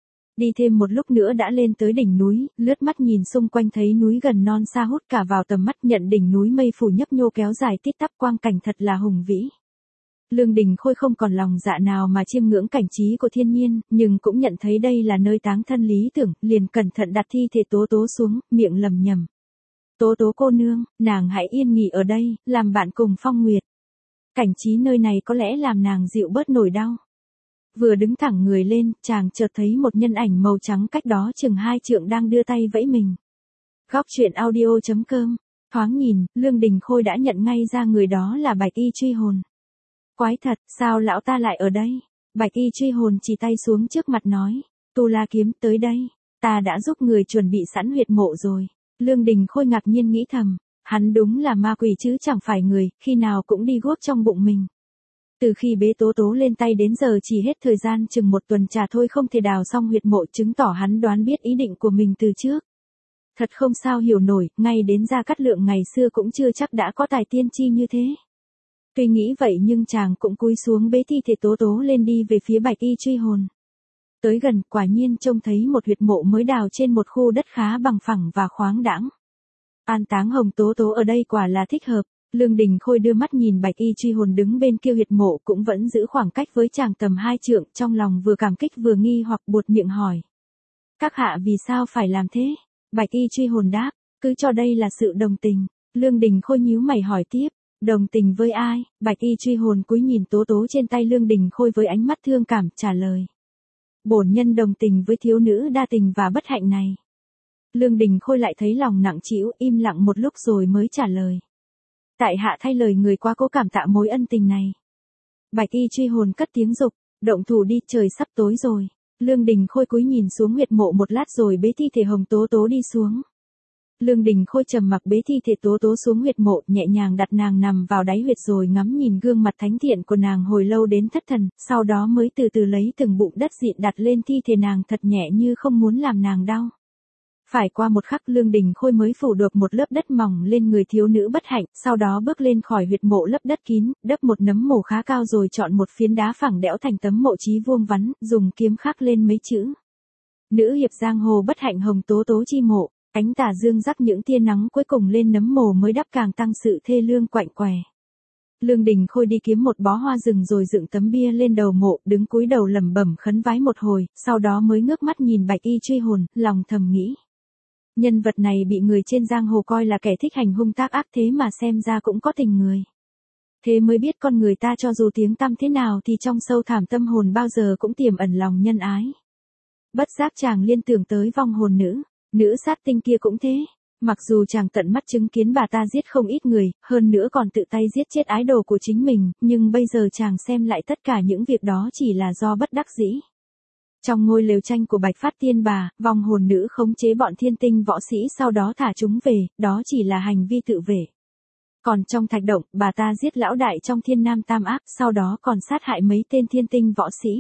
Đi thêm một lúc nữa đã lên tới đỉnh núi, lướt mắt nhìn xung quanh thấy núi gần non xa hút cả vào tầm mắt, nhận đỉnh núi mây phủ nhấp nhô kéo dài tít tắp, quang cảnh thật là hùng vĩ. Lương Đình Khôi không còn lòng dạ nào mà chiêm ngưỡng cảnh trí của thiên nhiên, nhưng cũng nhận thấy đây là nơi táng thân lý tưởng, liền cẩn thận đặt thi thể Tố Tố xuống, miệng lầm nhầm. Tố Tố cô nương, nàng hãy yên nghỉ ở đây, làm bạn cùng Phong Nguyệt. Cảnh trí nơi này có lẽ làm nàng dịu bớt nỗi đau. Vừa đứng thẳng người lên, chàng chợt thấy một nhân ảnh màu trắng cách đó chừng 2 trượng đang đưa tay vẫy mình. Góc truyện audio.com. Thoáng nhìn, Lương Đình Khôi đã nhận ngay ra người đó là Bạch Y Truy Hồn. Quái thật, sao lão ta lại ở đây? Bạch Y Truy Hồn chỉ tay xuống trước mặt nói. Tu La Kiếm, tới đây. Ta đã giúp người chuẩn bị sẵn huyệt mộ rồi. Lương Đình Khôi ngạc nhiên nghĩ thầm. Hắn đúng là ma quỷ chứ chẳng phải người, khi nào cũng đi guốc trong bụng mình. Từ khi bế Tố Tố lên tay đến giờ chỉ hết thời gian chừng 1 tuần trà thôi không thể đào xong huyệt mộ, chứng tỏ hắn đoán biết ý định của mình từ trước. Thật không sao hiểu nổi, ngay đến Gia Cát Lượng ngày xưa cũng chưa chắc đã có tài tiên tri như thế. Tuy nghĩ vậy nhưng chàng cũng cúi xuống bế thi thể Tố Tố lên đi về phía Bạch Y truy hồn. Tới gần, quả nhiên trông thấy một huyệt mộ mới đào trên một khu đất khá bằng phẳng và khoáng đãng. An táng Hồng Tố Tố ở đây quả là thích hợp. Lương Đình Khôi đưa mắt nhìn Bạch Y truy hồn đứng bên kia huyệt mộ cũng vẫn giữ khoảng cách với chàng tầm 2 trượng, trong lòng vừa cảm kích vừa nghi hoặc buột miệng hỏi. Các hạ vì sao phải làm thế? Bạch Y truy hồn đáp, cứ cho đây là sự đồng tình. Lương Đình Khôi nhíu mày hỏi tiếp, đồng tình với ai? Bạch Y truy hồn cúi nhìn Tố Tố trên tay Lương Đình Khôi với ánh mắt thương cảm trả lời. Bổn nhân đồng tình với thiếu nữ đa tình và bất hạnh này. Lương Đình Khôi lại thấy lòng nặng trĩu, im lặng một lúc rồi mới trả lời. Tại hạ thay lời người quá cố cảm tạ mối ân tình này. Bạch Y truy hồn cất tiếng dục, động thủ đi, trời sắp tối rồi. Lương Đình Khôi cúi nhìn xuống huyệt mộ một lát rồi bế thi thể Hồng Tố Tố đi xuống. Lương Đình Khôi trầm mặc bế thi thể Tố Tố xuống huyệt mộ, nhẹ nhàng đặt nàng nằm vào đáy huyệt rồi ngắm nhìn gương mặt thánh thiện của nàng hồi lâu đến thất thần, sau đó mới từ từ lấy từng bụng đất dịn đặt lên thi thể nàng thật nhẹ như không muốn làm nàng đau. Phải qua một khắc Lương Đình Khôi mới phủ được một lớp đất mỏng lên người thiếu nữ bất hạnh, sau đó bước lên khỏi huyệt mộ lấp đất kín, đắp một nấm mồ khá cao rồi chọn một phiến đá phẳng đẽo thành tấm mộ chí vuông vắn, dùng kiếm khắc lên mấy chữ. Nữ hiệp giang hồ bất hạnh Hồng Tố Tố chi mộ. Ánh tà dương rắc những tia nắng cuối cùng lên nấm mồ mới đắp càng tăng sự thê lương quạnh quẻ. Lương Đình Khôi đi kiếm một bó hoa rừng rồi dựng tấm bia lên đầu mộ, đứng cúi đầu lẩm bẩm khấn vái một hồi, sau đó mới ngước mắt nhìn Bạch Y truy hồn, lòng thầm nghĩ. Nhân vật này bị người trên giang hồ coi là kẻ thích hành hung tác ác thế mà xem ra cũng có tình người. Thế mới biết con người ta cho dù tiếng tăm thế nào thì trong sâu thẳm tâm hồn bao giờ cũng tiềm ẩn lòng nhân ái. Bất giác chàng liên tưởng tới vong hồn nữ. Nữ sát tinh kia cũng thế, mặc dù chàng tận mắt chứng kiến bà ta giết không ít người, hơn nữa còn tự tay giết chết ái đồ của chính mình, nhưng bây giờ chàng xem lại tất cả những việc đó chỉ là do bất đắc dĩ. Trong ngôi lều tranh của Bạch Phát Tiên Bà, vong hồn nữ khống chế bọn thiên tinh võ sĩ sau đó thả chúng về, đó chỉ là hành vi tự vệ. Còn trong thạch động, bà ta giết lão đại trong Thiên Nam Tam Ác, sau đó còn sát hại mấy tên thiên tinh võ sĩ.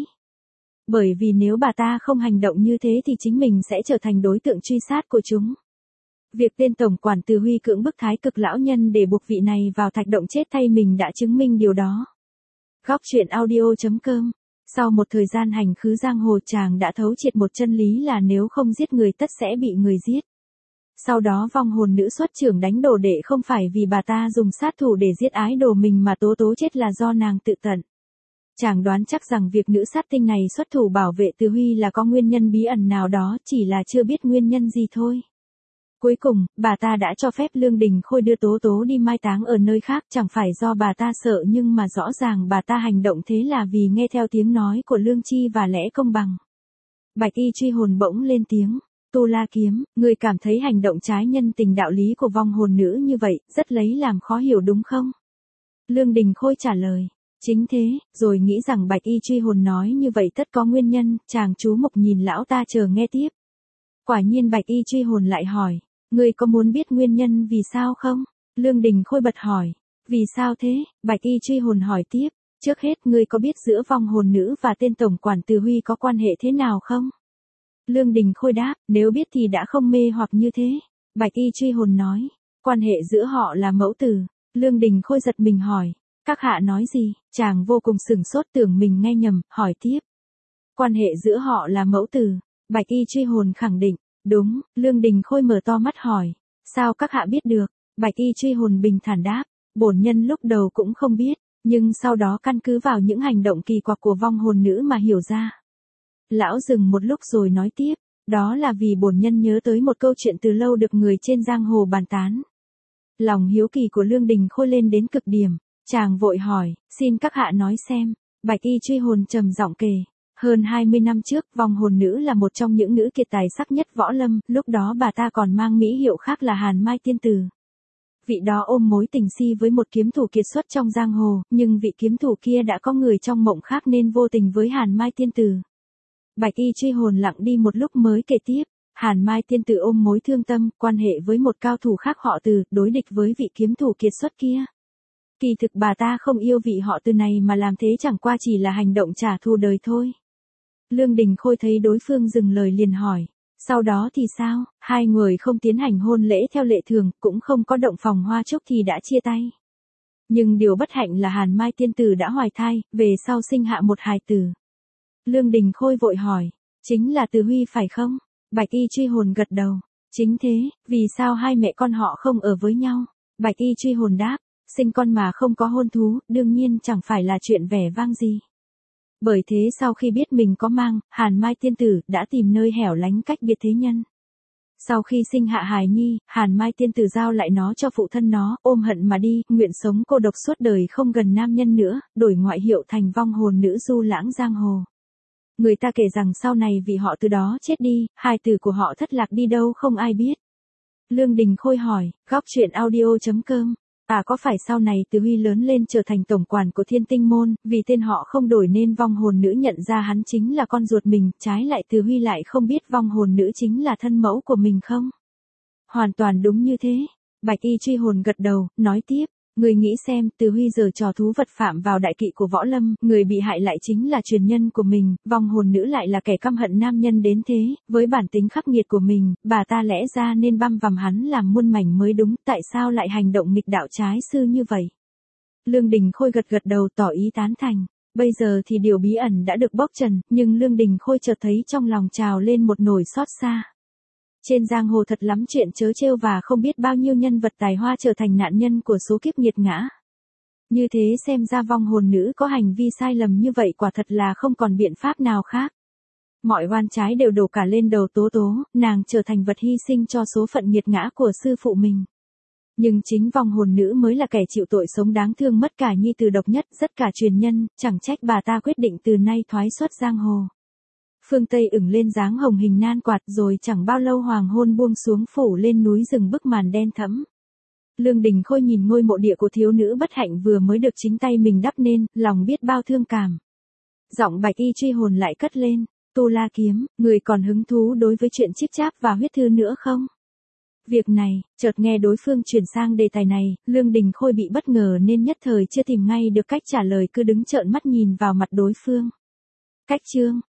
Bởi vì nếu bà ta không hành động như thế thì chính mình sẽ trở thành đối tượng truy sát của chúng. Việc tên tổng quản Từ Huy cưỡng bức Thái Cực lão nhân để buộc vị này vào thạch động chết thay mình đã chứng minh điều đó. Góc truyện audio.com. Sau một thời gian hành khứ giang hồ chàng đã thấu triệt một chân lý là nếu không giết người tất sẽ bị người giết. Sau đó vong hồn nữ xuất trưởng đánh đồ đệ không phải vì bà ta dùng sát thủ để giết ái đồ mình mà Tố Tố chết là do nàng tự tận. Chàng đoán chắc rằng việc nữ sát tinh này xuất thủ bảo vệ Từ Huy là có nguyên nhân bí ẩn nào đó, chỉ là chưa biết nguyên nhân gì thôi. Cuối cùng, bà ta đã cho phép Lương Đình Khôi đưa Tố Tố đi mai táng ở nơi khác, chẳng phải do bà ta sợ nhưng mà rõ ràng bà ta hành động thế là vì nghe theo tiếng nói của lương tri và lẽ công bằng. Bạch Y truy hồn bỗng lên tiếng, Tu La Kiếm, người cảm thấy hành động trái nhân tình đạo lý của vong hồn nữ như vậy, rất lấy làm khó hiểu đúng không? Lương Đình Khôi trả lời. Chính thế, rồi nghĩ rằng Bạch Y truy hồn nói như vậy tất có nguyên nhân, chàng chú mục nhìn lão ta chờ nghe tiếp. Quả nhiên Bạch Y truy hồn lại hỏi, ngươi có muốn biết nguyên nhân vì sao không? Lương Đình Khôi bật hỏi, vì sao thế? Bạch Y truy hồn hỏi tiếp, trước hết ngươi có biết giữa vong hồn nữ và tên tổng quản Từ Huy có quan hệ thế nào không? Lương Đình Khôi đáp, nếu biết thì đã không mê hoặc như thế. Bạch Y truy hồn nói, quan hệ giữa họ là mẫu tử. Lương Đình Khôi giật mình hỏi. Các hạ nói gì? Chàng vô cùng sửng sốt tưởng mình nghe nhầm, hỏi tiếp. Quan hệ giữa họ là mẫu tử. Bạch Y truy hồn khẳng định. Đúng, Lương Đình Khôi mở to mắt hỏi. Sao các hạ biết được? Bạch Y truy hồn bình thản đáp. Bổn nhân lúc đầu cũng không biết, nhưng sau đó căn cứ vào những hành động kỳ quặc của vong hồn nữ mà hiểu ra. Lão dừng một lúc rồi nói tiếp. Đó là vì bổn nhân nhớ tới một câu chuyện từ lâu được người trên giang hồ bàn tán. Lòng hiếu kỳ của Lương Đình Khôi lên đến cực điểm. Chàng vội hỏi, xin các hạ nói xem. Bạch Y truy hồn trầm giọng kể. Hơn 20 năm trước, vong hồn nữ là một trong những nữ kiệt tài sắc nhất võ lâm, lúc đó bà ta còn mang mỹ hiệu khác là Hàn Mai Tiên Tử. Vị đó ôm mối tình si với một kiếm thủ kiệt xuất trong giang hồ, nhưng vị kiếm thủ kia đã có người trong mộng khác nên vô tình với Hàn Mai Tiên Tử. Bạch Y truy hồn lặng đi một lúc mới kể tiếp. Hàn Mai Tiên Tử ôm mối thương tâm, quan hệ với một cao thủ khác họ Từ, đối địch với vị kiếm thủ kiệt xuất kia. Kỳ thực bà ta không yêu vị họ Từ này mà làm thế chẳng qua chỉ là hành động trả thù đời thôi. Lương Đình Khôi thấy đối phương dừng lời liền hỏi. Sau đó thì sao, hai người không tiến hành hôn lễ theo lệ thường, cũng không có động phòng hoa chúc thì đã chia tay. Nhưng điều bất hạnh là Hàn Mai tiên tử đã hoài thai, về sau sinh hạ một hài tử. Lương Đình Khôi vội hỏi, chính là Từ Huy phải không? Bạch Y truy hồn gật đầu, chính thế, vì sao hai mẹ con họ không ở với nhau? Bạch Y truy hồn đáp, sinh con mà không có hôn thú, đương nhiên chẳng phải là chuyện vẻ vang gì. Bởi thế sau khi biết mình có mang, Hàn Mai tiên tử đã tìm nơi hẻo lánh cách biệt thế nhân. Sau khi sinh hạ hài nhi, Hàn Mai tiên tử giao lại nó cho phụ thân nó, ôm hận mà đi, nguyện sống cô độc suốt đời không gần nam nhân nữa, đổi ngoại hiệu thành vong hồn nữ du lãng giang hồ. Người ta kể rằng sau này vì họ từ đó chết đi, hài tử của họ thất lạc đi đâu không ai biết. Lương Đình Khôi hỏi, góc chuyện audio.com. Có phải sau này Từ Huy lớn lên trở thành tổng quản của Thiên Tinh Môn, vì tên họ không đổi nên vong hồn nữ nhận ra hắn chính là con ruột mình, trái lại Từ Huy lại không biết vong hồn nữ chính là thân mẫu của mình không? Hoàn toàn đúng như thế. Bạch Y truy hồn gật đầu, nói tiếp, người nghĩ xem, Từ Huy giờ trò thú vật phạm vào đại kỵ của võ lâm, người bị hại lại chính là truyền nhân của mình, vong hồn nữ lại là kẻ căm hận nam nhân đến thế, với bản tính khắc nghiệt của mình, bà ta lẽ ra nên băm vằm hắn làm muôn mảnh mới đúng, tại sao lại hành động nghịch đạo trái sư như vậy? Lương Đình Khôi gật gật đầu tỏ ý tán thành. Bây giờ thì điều bí ẩn đã được bóc trần, nhưng Lương Đình Khôi chợt thấy trong lòng trào lên một nỗi xót xa. Trên giang hồ thật lắm chuyện trớ trêu và không biết bao nhiêu nhân vật tài hoa trở thành nạn nhân của số kiếp nghiệt ngã. Như thế xem ra vong hồn nữ có hành vi sai lầm như vậy quả thật là không còn biện pháp nào khác. Mọi oan trái đều đổ cả lên đầu Tố Tố, nàng trở thành vật hy sinh cho số phận nghiệt ngã của sư phụ mình. Nhưng chính vong hồn nữ mới là kẻ chịu tội sống đáng thương mất cả nhi tử độc nhất, rất cả truyền nhân, chẳng trách bà ta quyết định từ nay thoái xuất giang hồ. Phương Tây ửng lên dáng hồng hình nan quạt rồi chẳng bao lâu hoàng hôn buông xuống phủ lên núi rừng bức màn đen thẫm. Lương Đình Khôi nhìn ngôi mộ địa của thiếu nữ bất hạnh vừa mới được chính tay mình đắp nên, lòng biết bao thương cảm. Giọng Bạch Y truy hồn lại cất lên, Tu La Kiếm, người còn hứng thú đối với chuyện chíp cháp và huyết thư nữa không? Việc này, chợt nghe đối phương chuyển sang đề tài này, Lương Đình Khôi bị bất ngờ nên nhất thời chưa tìm ngay được cách trả lời cứ đứng trợn mắt nhìn vào mặt đối phương. Cách chương